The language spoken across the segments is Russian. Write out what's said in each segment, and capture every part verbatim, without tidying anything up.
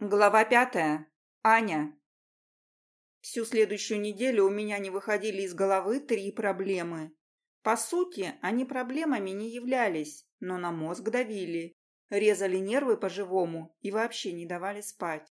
Глава пятая. Аня. Всю следующую неделю у меня не выходили из головы три проблемы. По сути, они проблемами не являлись, но на мозг давили, резали нервы по-живому и вообще не давали спать.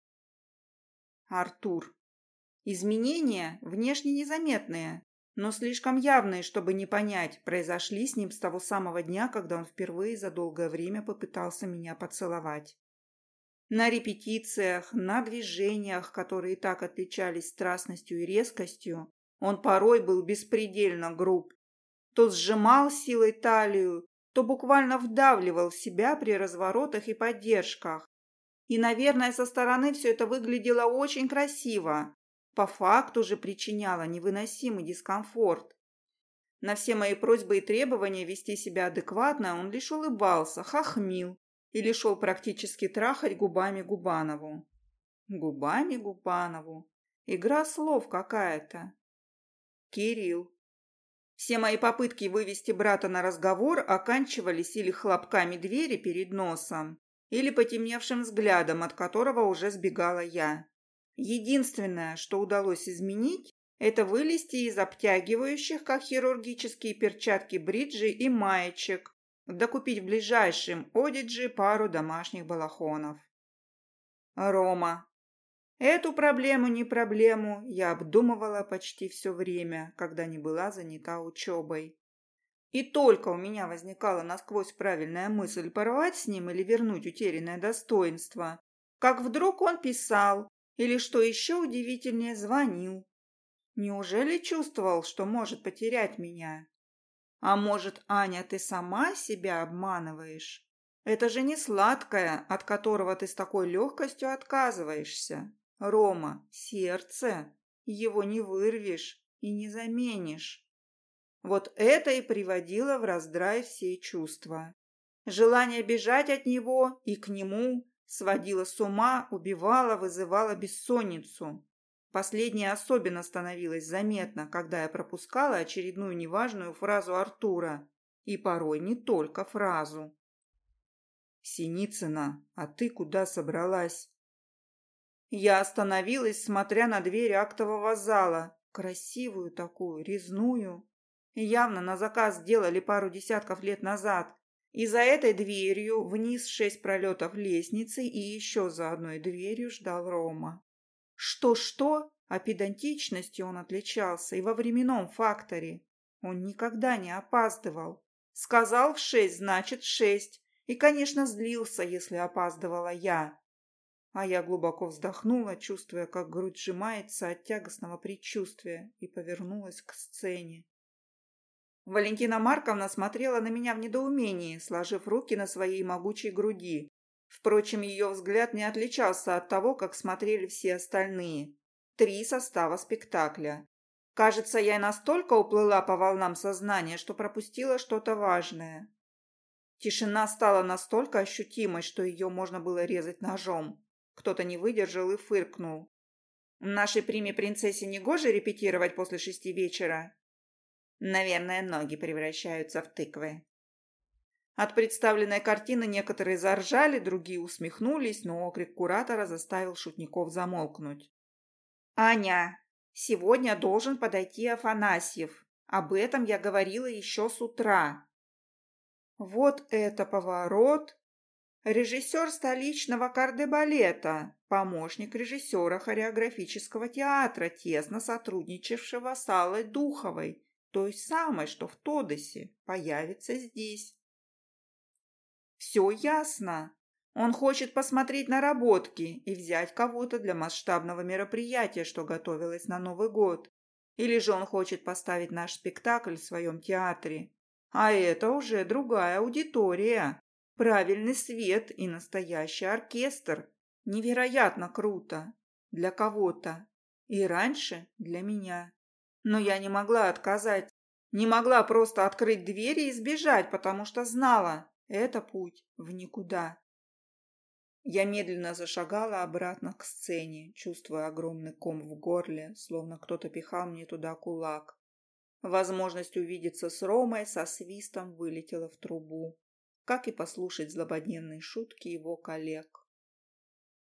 Артур. Изменения внешне незаметные, но слишком явные, чтобы не понять, произошли с ним с того самого дня, когда он впервые за долгое время попытался меня поцеловать. На репетициях, на движениях, которые так отличались страстностью и резкостью, он порой был беспредельно груб. То сжимал силой талию, то буквально вдавливал в себя при разворотах и поддержках. И, наверное, со стороны все это выглядело очень красиво. По факту же причиняло невыносимый дискомфорт. На все мои просьбы и требования вести себя адекватно он лишь улыбался, хохмил или шел практически трахать губами Губанову. Губами Губанову. Игра слов какая-то. Кирилл. Все мои попытки вывести брата на разговор оканчивались или хлопками двери перед носом, или потемневшим взглядом, от которого уже сбегала я. Единственное, что удалось изменить, это вылезти из обтягивающих, как хирургические перчатки, бриджей и маечек, докупить в ближайшем Одидже пару домашних балахонов. Рома. Эту проблему не проблему я обдумывала почти все время, когда не была занята учебой. И только у меня возникала насквозь правильная мысль порвать с ним или вернуть утерянное достоинство, как вдруг он писал или, что еще удивительнее, звонил. Неужели чувствовал, что может потерять меня? А может, Аня, ты сама себя обманываешь? Это же не сладкое, от которого ты с такой легкостью отказываешься. Рома, сердце, его не вырвешь и не заменишь. Вот это и приводило в раздрай все чувства. Желание бежать от него и к нему сводило с ума, убивало, вызывало бессонницу. Последнее особенно становилось заметно, когда я пропускала очередную неважную фразу Артура. И порой не только фразу. «Синицына, а ты куда собралась?» Я остановилась, смотря на дверь актового зала. Красивую такую, резную. Явно на заказ сделали пару десятков лет назад. И за этой дверью вниз шесть пролетов лестницы, и еще за одной дверью ждал Рома. Что-что, а педантичностью он отличался и во временном факторе. Он никогда не опаздывал. Сказал в шесть, значит в шесть. И, конечно, злился, если опаздывала я. А я глубоко вздохнула, чувствуя, как грудь сжимается от тягостного предчувствия, и повернулась к сцене. Валентина Марковна смотрела на меня в недоумении, сложив руки на своей могучей груди. Впрочем, ее взгляд не отличался от того, как смотрели все остальные. Три состава спектакля. Кажется, я настолько уплыла по волнам сознания, что пропустила что-то важное. Тишина стала настолько ощутимой, что ее можно было резать ножом. Кто-то не выдержал и фыркнул. «Нашей приме-принцессе негоже репетировать после шести вечера?» Наверное, ноги превращаются в тыквы. От представленной картины некоторые заржали, другие усмехнулись, но окрик куратора заставил шутников замолкнуть. «Аня, сегодня должен подойти Афанасьев. Об этом я говорила еще с утра». Вот это поворот! Режиссер столичного кардебалета, помощник режиссера хореографического театра, тесно сотрудничавшего с Аллой Духовой, той самой, что в Тодосе, появится здесь. Все ясно. Он хочет посмотреть наработки и взять кого-то для масштабного мероприятия, что готовилось на Новый год. Или же он хочет поставить наш спектакль в своем театре. А это уже другая аудитория. Правильный свет и настоящий оркестр. Невероятно круто. Для кого-то. И раньше для меня. Но я не могла отказать. Не могла просто открыть двери и сбежать, потому что знала, это путь в никуда. Я медленно зашагала обратно к сцене, чувствуя огромный ком в горле, словно кто-то пихал мне туда кулак. Возможность увидеться с Ромой со свистом вылетела в трубу, как и послушать злободневные шутки его коллег.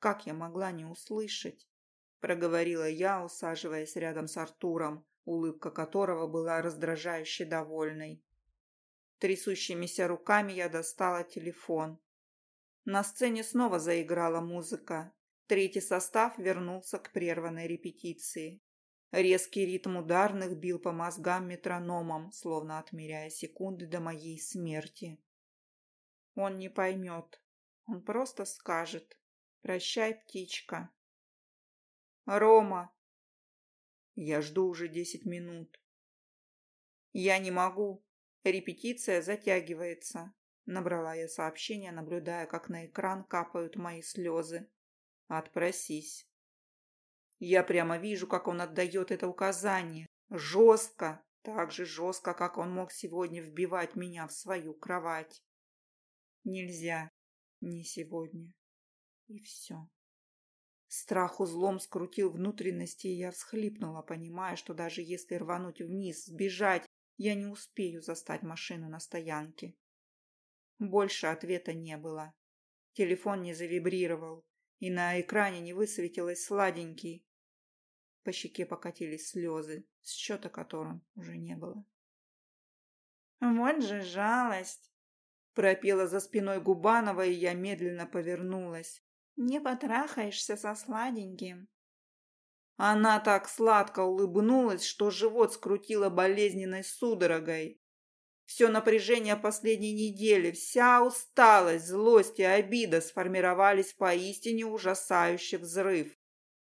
Как я могла не услышать? Проговорила я, усаживаясь рядом с Артуром, улыбка которого была раздражающе довольной. Трясущимися руками я достала телефон. На сцене снова заиграла музыка. Третий состав вернулся к прерванной репетиции. Резкий ритм ударных бил по мозгам метрономом, словно отмеряя секунды до моей смерти. Он не поймет. Он просто скажет: «Прощай, птичка». «Рома!» Я жду уже десять минут. «Я не могу. Репетиция затягивается», — набрала я сообщение, наблюдая, как на экран капают мои слезы. «Отпросись». Я прямо вижу, как он отдает это указание. Жестко, так же жестко, как он мог сегодня вбивать меня в свою кровать. Нельзя. Не сегодня. И все. Страх узлом скрутил внутренности, и я всхлипнула, понимая, что даже если рвануть вниз, сбежать, я не успею застать машину на стоянке. Больше ответа не было. Телефон не завибрировал, и на экране не высветилось сладенький. По щеке покатились слезы, счета которым уже не было. «Вот же жалость!» — пропела за спиной Губанова, и я медленно повернулась. «Не потрахаешься со сладеньким?» Она так сладко улыбнулась, что живот скрутило болезненной судорогой. Все напряжение последней недели, вся усталость, злость и обида сформировались в поистине ужасающий взрыв.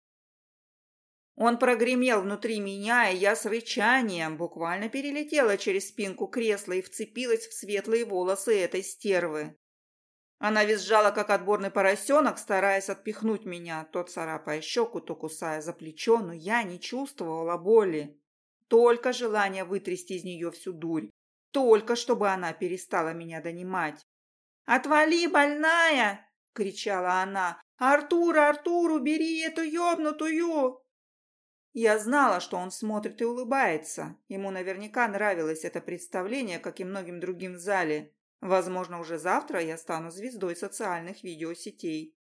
Он прогремел внутри меня, и я с рычанием буквально перелетела через спинку кресла и вцепилась в светлые волосы этой стервы. Она визжала, как отборный поросенок, стараясь отпихнуть меня, то царапая щеку, то кусая за плечо, но я не чувствовала боли. Только желание вытрясти из нее всю дурь, только чтобы она перестала меня донимать. «Отвали, больная!» — кричала она. «Артур, Артур, убери эту ёбнутую!» Я знала, что он смотрит и улыбается. Ему наверняка нравилось это представление, как и многим другим в зале. Возможно, уже завтра я стану звездой социальных видеосетей.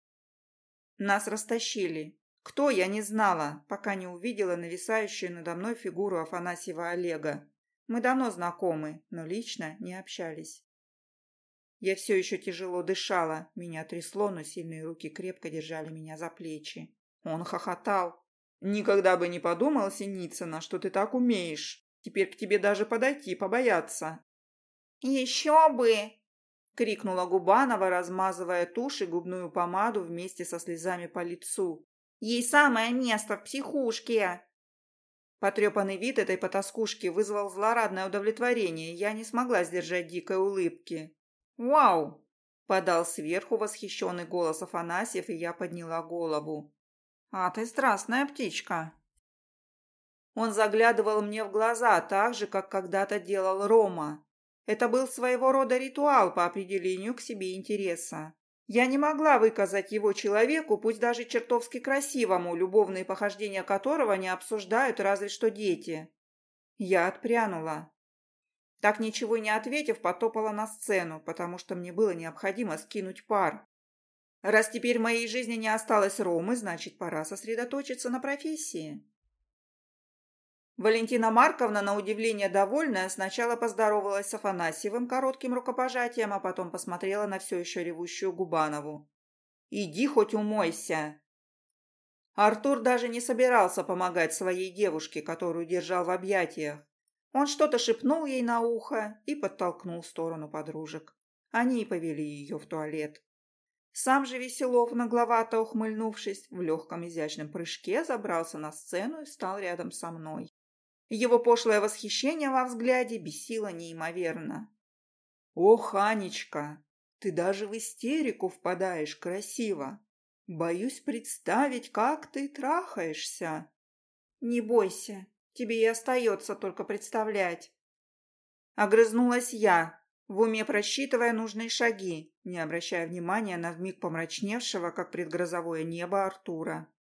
Нас растащили. Кто, я не знала, пока не увидела нависающую надо мной фигуру Афанасьева Олега. Мы давно знакомы, но лично не общались. Я все еще тяжело дышала. Меня трясло, но сильные руки крепко держали меня за плечи. Он хохотал. «Никогда бы не подумал, Синицына, что ты так умеешь. Теперь к тебе даже подойти побояться». «Еще бы!» — крикнула Губанова, размазывая тушь и губную помаду вместе со слезами по лицу. «Ей самое место в психушке!» Потрепанный вид этой потаскушки вызвал злорадное удовлетворение, и я не смогла сдержать дикой улыбки. «Вау!» — подал сверху восхищенный голос Афанасьев, и я подняла голову. «А ты страстная птичка!» Он заглядывал мне в глаза так же, как когда-то делал Рома. Это был своего рода ритуал по определению к себе интереса. Я не могла выказать его человеку, пусть даже чертовски красивому, любовные похождения которого не обсуждают разве что дети. Я отпрянула. Так ничего не ответив, потопала на сцену, потому что мне было необходимо скинуть пар. Раз теперь в моей жизни не осталось Ромы, значит, пора сосредоточиться на профессии. Валентина Марковна, на удивление довольная, сначала поздоровалась с Афанасьевым коротким рукопожатием, а потом посмотрела на все еще ревущую Губанову. «Иди хоть умойся!» Артур даже не собирался помогать своей девушке, которую держал в объятиях. Он что-то шепнул ей на ухо и подтолкнул в сторону подружек. Они и повели ее в туалет. Сам же Веселов, нагловато ухмыльнувшись, в легком изящном прыжке забрался на сцену и стал рядом со мной. Его пошлое восхищение во взгляде бесило неимоверно. «Ох, Анечка, ты даже в истерику впадаешь красиво. Боюсь представить, как ты трахаешься». «Не бойся, тебе и остается только представлять». Огрызнулась я, в уме просчитывая нужные шаги, не обращая внимания на вмиг помрачневшего, как предгрозовое небо, Артура.